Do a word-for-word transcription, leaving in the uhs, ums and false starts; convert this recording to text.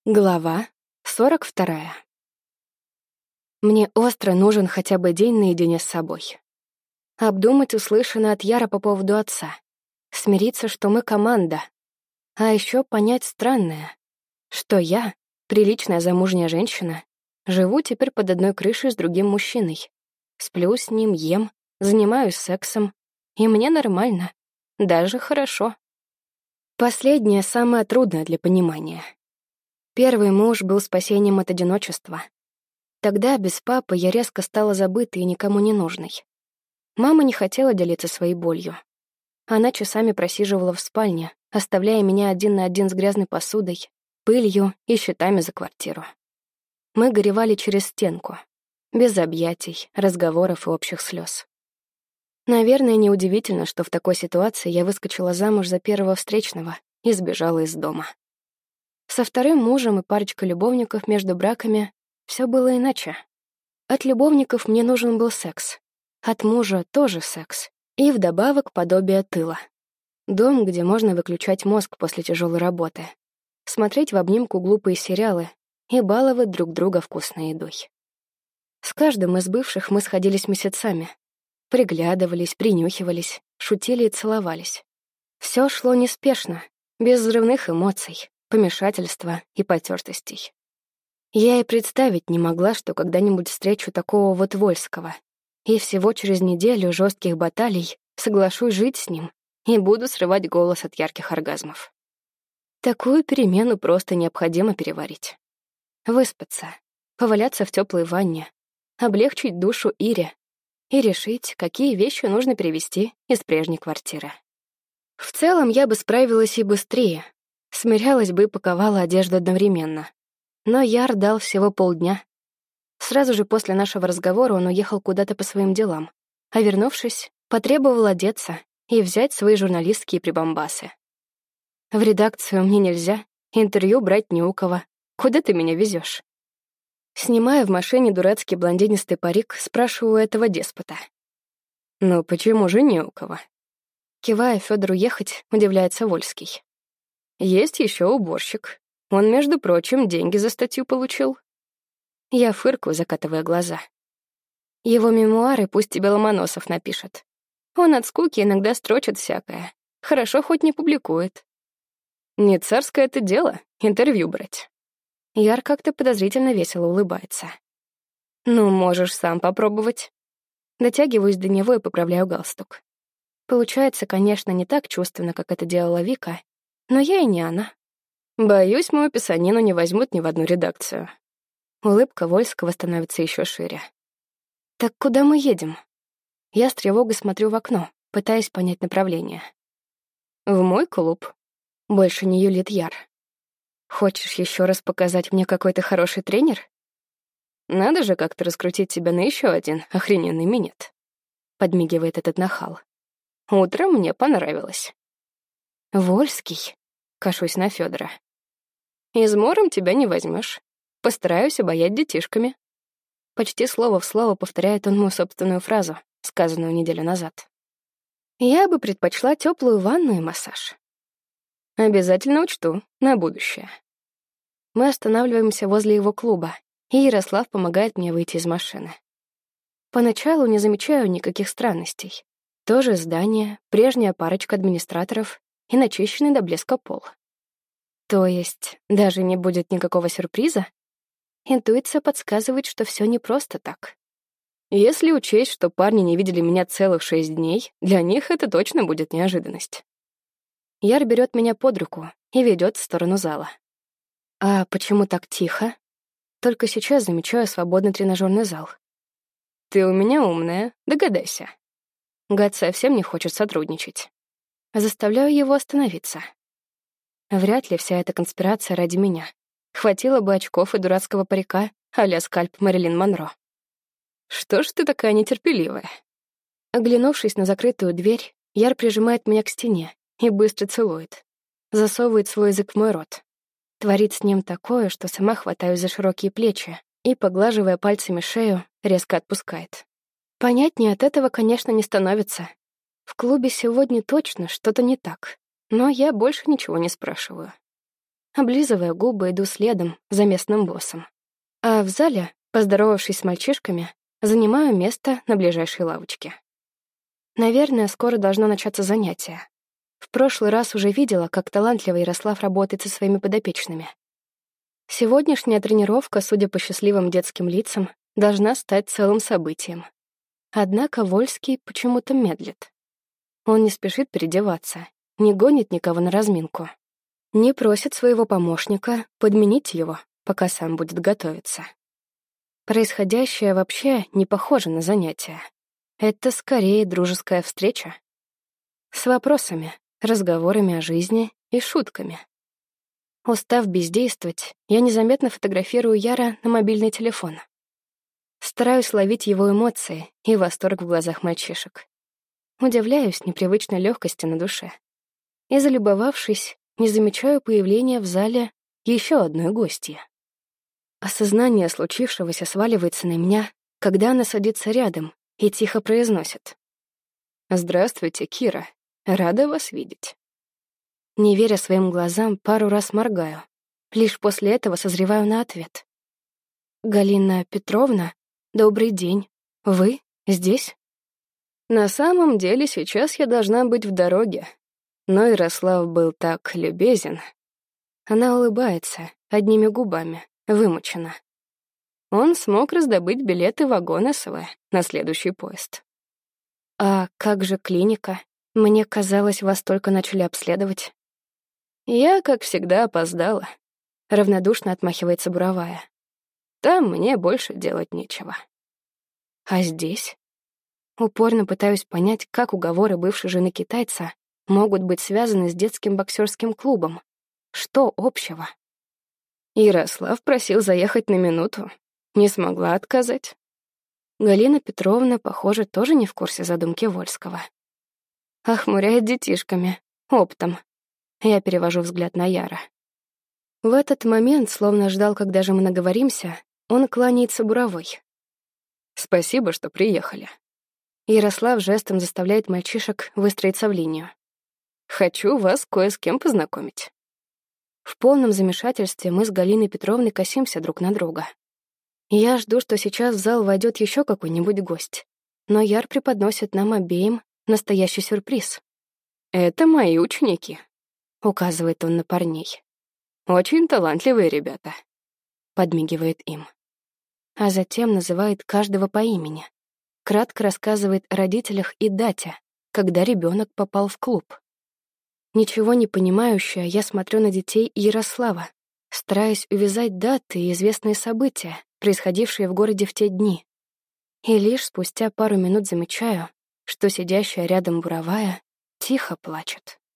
Глава сорок вторая. Мне остро нужен хотя бы день наедине с собой. Обдумать услышанное от Яра по поводу отца. Смириться, что мы команда. А еще понять странное, что я, приличная замужняя женщина, живу теперь под одной крышей с другим мужчиной. Сплю с ним, ем, занимаюсь сексом. И мне нормально. Даже хорошо. Последнее самое трудное для понимания. Первый муж был спасением от одиночества. Тогда, без папы, я резко стала забытой и никому не нужной. Мама не хотела делиться своей болью. Она часами просиживала в спальне, оставляя меня один на один с грязной посудой, пылью и счетами за квартиру. Мы горевали через стенку, без объятий, разговоров и общих слез. Наверное, неудивительно, что в такой ситуации я выскочила замуж за первого встречного и сбежала из дома. Со вторым мужем и парочкой любовников между браками все было иначе. От любовников мне нужен был секс. От мужа тоже секс. И вдобавок подобие тыла. Дом, где можно выключать мозг после тяжелой работы. Смотреть в обнимку глупые сериалы и баловать друг друга вкусной едой. С каждым из бывших мы сходились месяцами. Приглядывались, принюхивались, шутили и целовались. Все шло неспешно, без взрывных эмоций, помешательства и потертостей. Я и представить не могла, что когда-нибудь встречу такого вот Вольского, и всего через неделю жестких баталий соглашусь жить с ним и буду срывать голос от ярких оргазмов. Такую перемену просто необходимо переварить. Выспаться, поваляться в теплой ванне, облегчить душу Ире и решить, какие вещи нужно перевести из прежней квартиры. В целом я бы справилась и быстрее, смирялась бы и паковала одежду одновременно. Но Яр дал всего полдня. Сразу же после нашего разговора он уехал куда-то по своим делам, а вернувшись, потребовал одеться и взять свои журналистские прибамбасы. В редакцию мне нельзя, интервью брать не у кого. Куда ты меня везешь? Снимая в машине дурацкий блондинистый парик, спрашиваю этого деспота. «Ну почему же не у кого?» Кивая Фёдору ехать, удивляется Вольский. «Есть еще уборщик. Он, между прочим, деньги за статью получил». Я фыркаю, закатывая глаза. Его мемуары пусть тебе Ломоносов напишет. Он от скуки иногда строчит всякое. Хорошо хоть не публикует. Не царское это дело — интервью брать. Яр как-то подозрительно весело улыбается. «Ну, можешь сам попробовать». Дотягиваюсь до него и поправляю галстук. Получается, конечно, не так чувственно, как это делала Вика, но я и не она. Боюсь, мою писанину не возьмут ни в одну редакцию. Улыбка Вольского становится еще шире. «Так куда мы едем?» Я с тревогой смотрю в окно, пытаясь понять направление. «В мой клуб». Больше не юлит Яр. «Хочешь еще раз показать мне, какой ты хороший тренер? Надо же как-то раскрутить тебя на еще один охрененный минет», — подмигивает этот нахал. «Утром мне понравилось». «Вольский?» — кашусь на Фёдора. «Измором тебя не возьмешь. Постараюсь обаять детишками». Почти слово в слово повторяет он мою собственную фразу, сказанную неделю назад. «Я бы предпочла теплую ванну и массаж». «Обязательно учту, на будущее». Мы останавливаемся возле его клуба, и Ярослав помогает мне выйти из машины. Поначалу не замечаю никаких странностей. То же здание, прежняя парочка администраторов и начищенный до блеска пол. То есть даже не будет никакого сюрприза? Интуиция подсказывает, что все не просто так. Если учесть, что парни не видели меня целых шесть дней, для них это точно будет неожиданность. Яр берет меня под руку и ведет в сторону зала. А почему так тихо? Только сейчас замечаю свободный тренажерный зал. Ты у меня умная, догадайся. Гад совсем не хочет сотрудничать. Заставляю его остановиться. Вряд ли вся эта конспирация ради меня. Хватило бы очков и дурацкого парика а-ля скальп Мэрилин Монро. Что ж ты такая нетерпеливая? Оглянувшись на закрытую дверь, Яр прижимает меня к стене и быстро целует. Засовывает свой язык в мой рот. Творит с ним такое, что сама хватаюсь за широкие плечи и, поглаживая пальцами шею, резко отпускает. Понятнее от этого, конечно, не становится. В клубе сегодня точно что-то не так, но я больше ничего не спрашиваю. Облизывая губы, иду следом за местным боссом. А в зале, поздоровавшись с мальчишками, занимаю место на ближайшей лавочке. Наверное, скоро должно начаться занятие. В прошлый раз уже видела, как талантливый Ярослав работает со своими подопечными. Сегодняшняя тренировка, судя по счастливым детским лицам, должна стать целым событием. Однако Вольский почему-то медлит. Он не спешит переодеваться, не гонит никого на разминку, не просит своего помощника подменить его, пока сам будет готовиться. Происходящее вообще не похоже на занятие. Это скорее дружеская встреча. С вопросами, разговорами о жизни и шутками. Устав бездействовать, я незаметно фотографирую Яра на мобильный телефон. Стараюсь ловить его эмоции и восторг в глазах мальчишек. Удивляюсь непривычной легкости на душе. И, залюбовавшись, не замечаю появления в зале еще одной гостьи. Осознание случившегося сваливается на меня, когда она садится рядом и тихо произносит: «Здравствуйте, Кира. Рада вас видеть». Не веря своим глазам, пару раз моргаю. Лишь после этого созреваю на ответ. «Галина Петровна, добрый день. Вы здесь?» На самом деле сейчас я должна быть в дороге, но Ярослав был так любезен. Она улыбается, одними губами, вымучена. Он смог раздобыть билеты в вагон СВ на следующий поезд. «А как же клиника? Мне казалось, вас только начали обследовать». «Я, как всегда, опоздала», — равнодушно отмахивается Буровая. «Там мне больше делать нечего». «А здесь?» Упорно пытаюсь понять, как уговоры бывшей жены китайца могут быть связаны с детским боксерским клубом. Что общего? Ярослав просил заехать на минуту. Не смогла отказать. Галина Петровна, похоже, тоже не в курсе задумки Вольского. Охмуряет детишками, оптом. Я перевожу взгляд на Яра. В этот момент, словно ждал, когда же мы наговоримся, он кланяется Буровой. «Спасибо, что приехали». Ярослав жестом заставляет мальчишек выстроиться в линию. «Хочу вас кое с кем познакомить». В полном замешательстве мы с Галиной Петровной косимся друг на друга. Я жду, что сейчас в зал войдет еще какой-нибудь гость, но Яр преподносит нам обеим настоящий сюрприз. «Это мои ученики», — указывает он на парней. «Очень талантливые ребята», — подмигивает им. А затем называет каждого по имени. Кратко рассказывает о родителях и дате, когда ребенок попал в клуб. Ничего не понимающая, я смотрю на детей Ярослава, стараясь увязать даты и известные события, происходившие в городе в те дни. И лишь спустя пару минут замечаю, что сидящая рядом Буровая тихо плачет.